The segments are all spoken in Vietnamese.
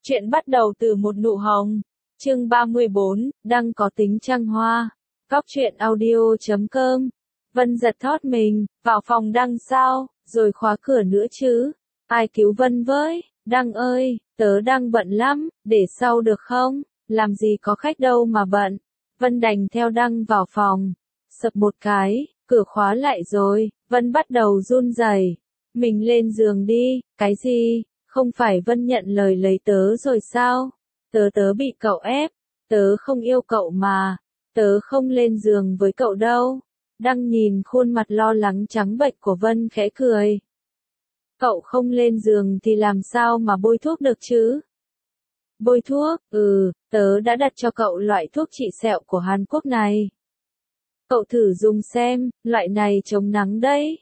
Chuyện bắt đầu từ một nụ hồng. Chương 34, Đăng có tính trăng hoa. Góc truyện audio.com. Vân giật thót mình, vào phòng Đăng sao, rồi khóa cửa nữa chứ. Ai cứu Vân với, Đăng ơi, tớ đang bận lắm, để sau được không? Làm gì có khách đâu mà bận. Vân đành theo Đăng vào phòng. Sập một cái, cửa khóa lại rồi, Vân bắt đầu run rẩy. Mình lên giường đi, cái gì? Không phải Vân nhận lời lấy tớ rồi sao? Tớ bị cậu ép, tớ không yêu cậu mà, tớ không lên giường với cậu đâu. Đăng nhìn khuôn mặt lo lắng trắng bệch của Vân khẽ cười. Cậu không lên giường thì làm sao mà bôi thuốc được chứ? Bôi thuốc, tớ đã đặt cho cậu loại thuốc trị sẹo của Hàn Quốc này. Cậu thử dùng xem, loại này chống nắng đấy.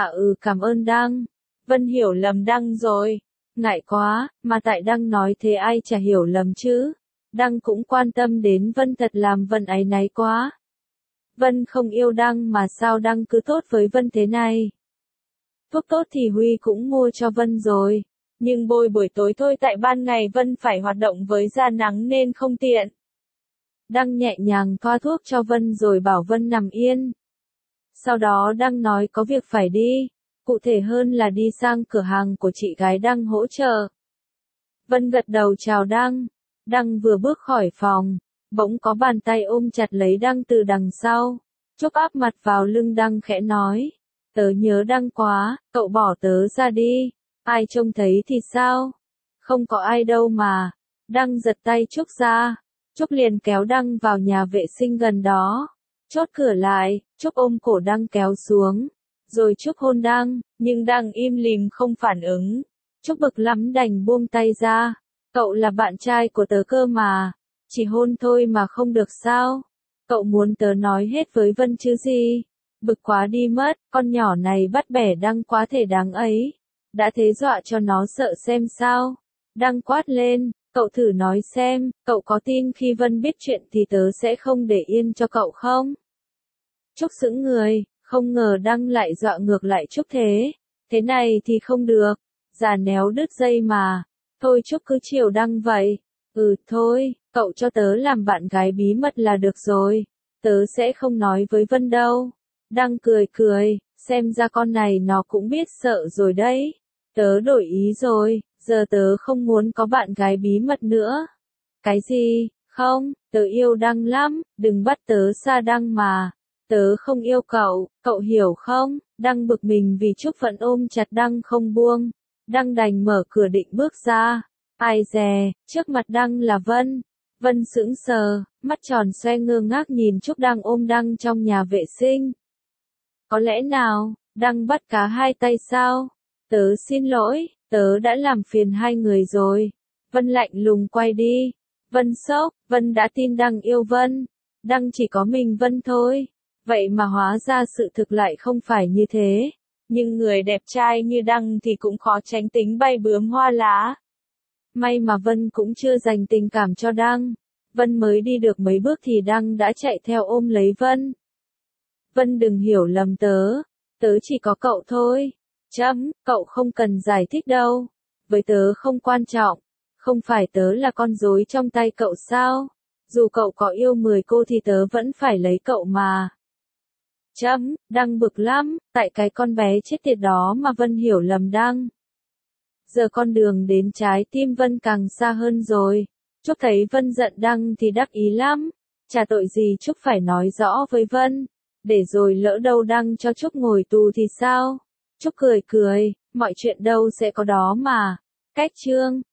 Cảm ơn Đăng. Vân hiểu lầm Đăng rồi. Ngại quá, mà tại Đăng nói thế ai chả hiểu lầm chứ. Đăng cũng quan tâm đến Vân thật làm Vân áy náy quá. Vân không yêu Đăng mà sao Đăng cứ tốt với Vân thế này. Thuốc tốt thì Huy cũng mua cho Vân rồi. Nhưng bôi buổi tối thôi tại ban ngày Vân phải hoạt động với da nắng nên không tiện. Đăng nhẹ nhàng thoa thuốc cho Vân rồi bảo Vân nằm yên. Sau đó Đăng nói có việc phải đi. Cụ thể hơn là đi sang cửa hàng của chị gái Đăng hỗ trợ. Vân gật đầu chào Đăng. Đăng vừa bước khỏi phòng, bỗng có bàn tay ôm chặt lấy Đăng từ đằng sau. Trúc áp mặt vào lưng Đăng khẽ nói. Tớ nhớ Đăng quá, cậu bỏ tớ ra đi. Ai trông thấy thì sao? Không có ai đâu mà. Đăng giật tay Trúc ra. Trúc liền kéo Đăng vào nhà vệ sinh gần đó. Chốt cửa lại, Trúc ôm cổ Đăng kéo xuống. Rồi Trúc hôn Đăng, nhưng Đăng im lìm không phản ứng. Trúc bực lắm đành buông tay ra. Cậu là bạn trai của tớ cơ mà. Chỉ hôn thôi mà không được sao? Cậu muốn tớ nói hết với Vân chứ gì? Bực quá đi mất, con nhỏ này bắt bẻ Đăng quá thể đáng ấy. Đã thế dọa cho nó sợ xem sao. Đăng quát lên, cậu thử nói xem, cậu có tin khi Vân biết chuyện thì tớ sẽ không để yên cho cậu không? Trúc sững người. Không ngờ Đăng lại dọa ngược lại Trúc thế. Thế này thì không được. Già néo đứt dây mà. Thôi Trúc cứ chiều Đăng vậy. Thôi, cậu cho tớ làm bạn gái bí mật là được rồi. Tớ sẽ không nói với Vân đâu. Đăng cười cười, xem ra con này nó cũng biết sợ rồi đấy. Tớ đổi ý rồi, giờ tớ không muốn có bạn gái bí mật nữa. Cái gì? Không, tớ yêu Đăng lắm, đừng bắt tớ xa Đăng mà. Tớ không yêu cậu, cậu hiểu không? Đăng bực mình vì Trúc vẫn ôm chặt Đăng không buông. Đăng đành mở cửa định bước ra. Ai dè, trước mặt Đăng là Vân. Vân sững sờ, mắt tròn xoe ngơ ngác nhìn Trúc đang ôm Đăng trong nhà vệ sinh. Có lẽ nào, Đăng bắt cá hai tay sao? Tớ xin lỗi, tớ đã làm phiền hai người rồi. Vân lạnh lùng quay đi. Vân sốc, Vân đã tin Đăng yêu Vân. Đăng chỉ có mình Vân thôi. Vậy mà hóa ra sự thực lại không phải như thế. Nhưng người đẹp trai như Đăng thì cũng khó tránh tính bay bướm hoa lá. May mà Vân cũng chưa dành tình cảm cho Đăng. Vân mới đi được mấy bước thì Đăng đã chạy theo ôm lấy Vân. Vân đừng hiểu lầm tớ chỉ có cậu thôi. Cậu không cần giải thích đâu. Với tớ không quan trọng. Không phải tớ là con rối trong tay cậu sao? Dù cậu có yêu 10 cô thì tớ vẫn phải lấy cậu mà. Đăng bực lắm, tại cái con bé chết tiệt đó mà Vân hiểu lầm Đăng. Giờ con đường đến trái tim Vân càng xa hơn rồi. Trúc thấy Vân giận Đăng thì đắc ý lắm. Chả tội gì Trúc phải nói rõ với Vân. Để rồi lỡ đâu Đăng cho Trúc ngồi tù thì sao? Trúc cười cười, mọi chuyện đâu sẽ có đó mà. Cách chương